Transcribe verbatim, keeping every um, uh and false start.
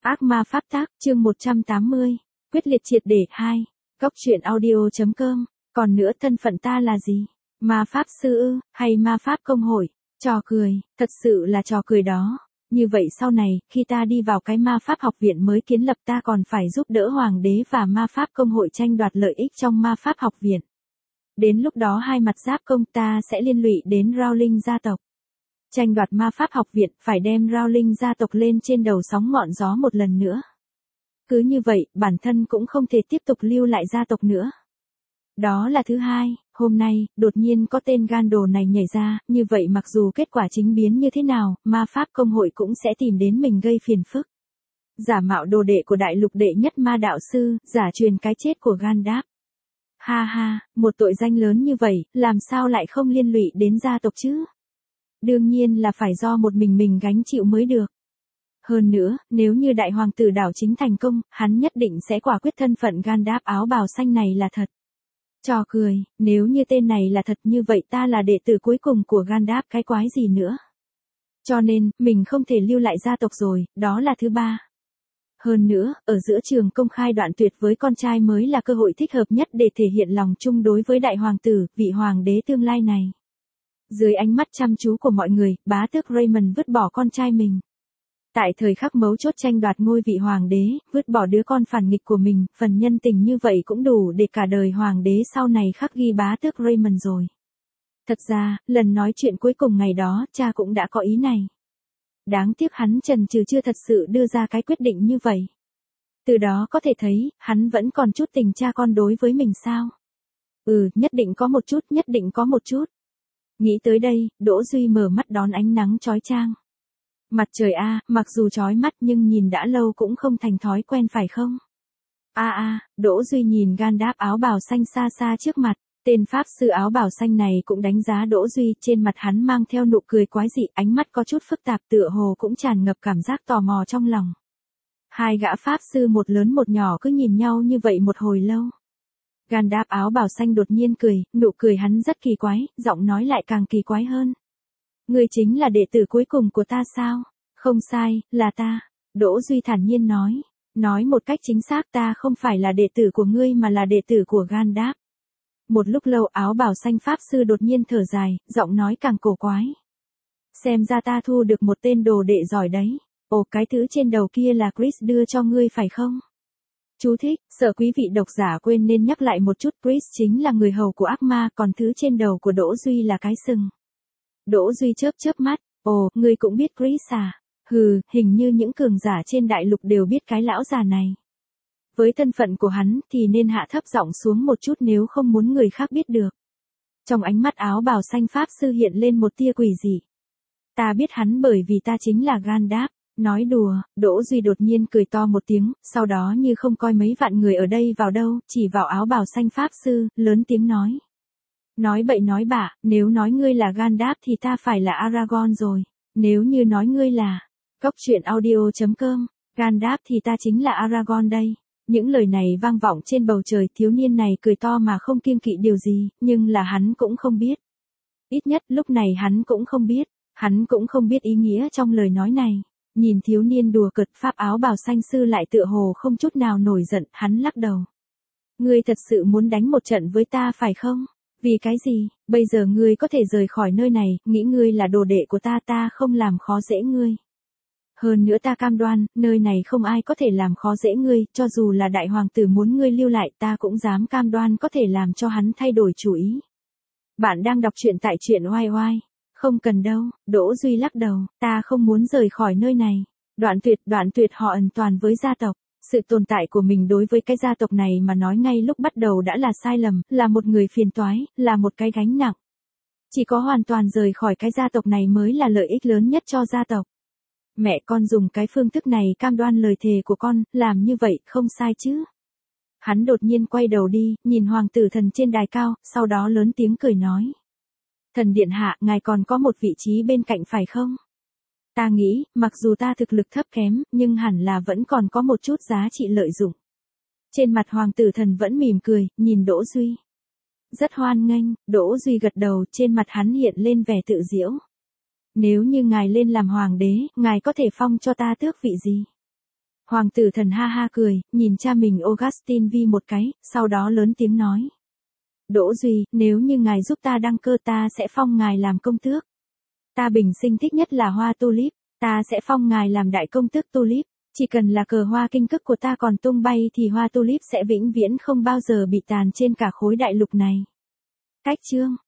Ác ma pháp tác, chương một trăm tám mươi. Quyết liệt triệt để hai. Góc truyện audio.com. Còn nữa, thân phận ta là gì? Ma pháp sư ư, hay ma pháp công hội? Trò cười, thật sự là trò cười đó. Như vậy sau này, khi ta đi vào cái ma pháp học viện mới kiến lập, ta còn phải giúp đỡ hoàng đế và ma pháp công hội tranh đoạt lợi ích trong ma pháp học viện. Đến lúc đó hai mặt giáp công, ta sẽ liên lụy đến Rowling gia tộc. Tranh đoạt ma pháp học viện, phải đem Rowling gia tộc lên trên đầu sóng ngọn gió một lần nữa. Cứ như vậy, bản thân cũng không thể tiếp tục lưu lại gia tộc nữa. Đó là thứ hai. Hôm nay, đột nhiên có tên gan đồ này nhảy ra, như vậy mặc dù kết quả chính biến như thế nào, ma pháp công hội cũng sẽ tìm đến mình gây phiền phức. Giả mạo đồ đệ của đại lục đệ nhất ma đạo sư, giả truyền cái chết của Gandalf. Ha ha, một tội danh lớn như vậy, làm sao lại không liên lụy đến gia tộc chứ? Đương nhiên là phải do một mình mình gánh chịu mới được. Hơn nữa, nếu như đại hoàng tử đảo chính thành công, hắn nhất định sẽ quả quyết thân phận Gandalf áo bào xanh này là thật. Trò cười, nếu như tên này là thật như vậy ta là đệ tử cuối cùng của Gandalf cái quái gì nữa. Cho nên, mình không thể lưu lại gia tộc rồi, đó là thứ ba. Hơn nữa, ở giữa trường công khai đoạn tuyệt với con trai mới là cơ hội thích hợp nhất để thể hiện lòng chung đối với đại hoàng tử, vị hoàng đế tương lai này. Dưới ánh mắt chăm chú của mọi người, bá tước Raymond vứt bỏ con trai mình. Tại thời khắc mấu chốt tranh đoạt ngôi vị hoàng đế, vứt bỏ đứa con phản nghịch của mình, phần nhân tình như vậy cũng đủ để cả đời hoàng đế sau này khắc ghi bá tước Raymond rồi. Thật ra, lần nói chuyện cuối cùng ngày đó, cha cũng đã có ý này. Đáng tiếc hắn chần chừ chưa thật sự đưa ra cái quyết định như vậy. Từ đó có thể thấy, hắn vẫn còn chút tình cha con đối với mình sao? Ừ, nhất định có một chút, nhất định có một chút. Nghĩ tới đây, Đỗ Duy mở mắt đón ánh nắng chói chang. Mặt trời a, à, mặc dù chói mắt nhưng nhìn đã lâu cũng không thành thói quen phải không? A à, a, à, Đỗ Duy nhìn Gandalf áo bào xanh xa xa trước mặt, tên pháp sư áo bào xanh này cũng đánh giá Đỗ Duy, trên mặt hắn mang theo nụ cười quái dị, ánh mắt có chút phức tạp tựa hồ cũng tràn ngập cảm giác tò mò trong lòng. Hai gã pháp sư một lớn một nhỏ cứ nhìn nhau như vậy một hồi lâu. Gandalf áo bào xanh đột nhiên cười, nụ cười hắn rất kỳ quái, giọng nói lại càng kỳ quái hơn. Ngươi chính là đệ tử cuối cùng của ta sao? Không sai, là ta. Đỗ Duy thản nhiên nói. Nói một cách chính xác ta không phải là đệ tử của ngươi mà là đệ tử của Gandalf. Một lúc lâu áo bào xanh pháp sư đột nhiên thở dài, giọng nói càng cổ quái. Xem ra ta thu được một tên đồ đệ giỏi đấy. Ồ, cái thứ trên đầu kia là Chris đưa cho ngươi phải không? Chú thích, sợ quý vị độc giả quên nên nhắc lại một chút, Chris chính là người hầu của ác ma, còn thứ trên đầu của Đỗ Duy là cái sừng. Đỗ Duy chớp chớp mắt, ồ, ngươi cũng biết Chris à? Hừ, hình như những cường giả trên đại lục đều biết cái lão già này. Với thân phận của hắn thì nên hạ thấp giọng xuống một chút nếu không muốn người khác biết được. Trong ánh mắt áo bào xanh pháp sư hiện lên một tia quỷ dị. Ta biết hắn bởi vì ta chính là Gandalf. Nói đùa, Đỗ Duy đột nhiên cười to một tiếng, sau đó như không coi mấy vạn người ở đây vào đâu, chỉ vào áo bào xanh pháp sư, lớn tiếng nói. Nói bậy nói bạ, nếu nói ngươi là Gandalf thì ta phải là Aragorn rồi, nếu như nói ngươi là góc truyện audio.com, Gandalf thì ta chính là Aragorn đây. Những lời này vang vọng trên bầu trời, thiếu niên này cười to mà không kiêng kỵ điều gì, nhưng là hắn cũng không biết. Ít nhất lúc này hắn cũng không biết, hắn cũng không biết ý nghĩa trong lời nói này. Nhìn thiếu niên đùa cợt, pháp áo bào xanh sư lại tựa hồ không chút nào nổi giận, hắn lắc đầu. Ngươi thật sự muốn đánh một trận với ta phải không? Vì cái gì? Bây giờ ngươi có thể rời khỏi nơi này, nghĩ ngươi là đồ đệ của ta, ta không làm khó dễ ngươi. Hơn nữa ta cam đoan, nơi này không ai có thể làm khó dễ ngươi, cho dù là đại hoàng tử muốn ngươi lưu lại ta cũng dám cam đoan có thể làm cho hắn thay đổi chủ ý. Bạn đang đọc truyện tại truyện oai oai. Không cần đâu, Đỗ Duy lắc đầu, ta không muốn rời khỏi nơi này. Đoạn tuyệt, đoạn tuyệt họ ẩn toàn với gia tộc. Sự tồn tại của mình đối với cái gia tộc này mà nói ngay lúc bắt đầu đã là sai lầm, là một người phiền toái, là một cái gánh nặng. Chỉ có hoàn toàn rời khỏi cái gia tộc này mới là lợi ích lớn nhất cho gia tộc. Mẹ con dùng cái phương thức này cam đoan lời thề của con, làm như vậy không sai chứ. Hắn đột nhiên quay đầu đi, nhìn hoàng tử thần trên đài cao, sau đó lớn tiếng cười nói. Thần điện hạ, ngài còn có một vị trí bên cạnh phải không? Ta nghĩ, mặc dù ta thực lực thấp kém, nhưng hẳn là vẫn còn có một chút giá trị lợi dụng. Trên mặt hoàng tử thần vẫn mỉm cười, nhìn Đỗ Duy. Rất hoan nghênh, Đỗ Duy gật đầu, trên mặt hắn hiện lên vẻ tự giễu. Nếu như ngài lên làm hoàng đế, ngài có thể phong cho ta tước vị gì? Hoàng tử thần ha ha cười, nhìn cha mình Augustin Vi một cái, sau đó lớn tiếng nói. Đỗ Duy, nếu như ngài giúp ta đăng cơ ta sẽ phong ngài làm công tước. Ta bình sinh thích nhất là hoa tulip, ta sẽ phong ngài làm đại công tước tulip. Chỉ cần là cờ hoa kinh cức của ta còn tung bay thì hoa tulip sẽ vĩnh viễn không bao giờ bị tàn trên cả khối đại lục này. Cách chương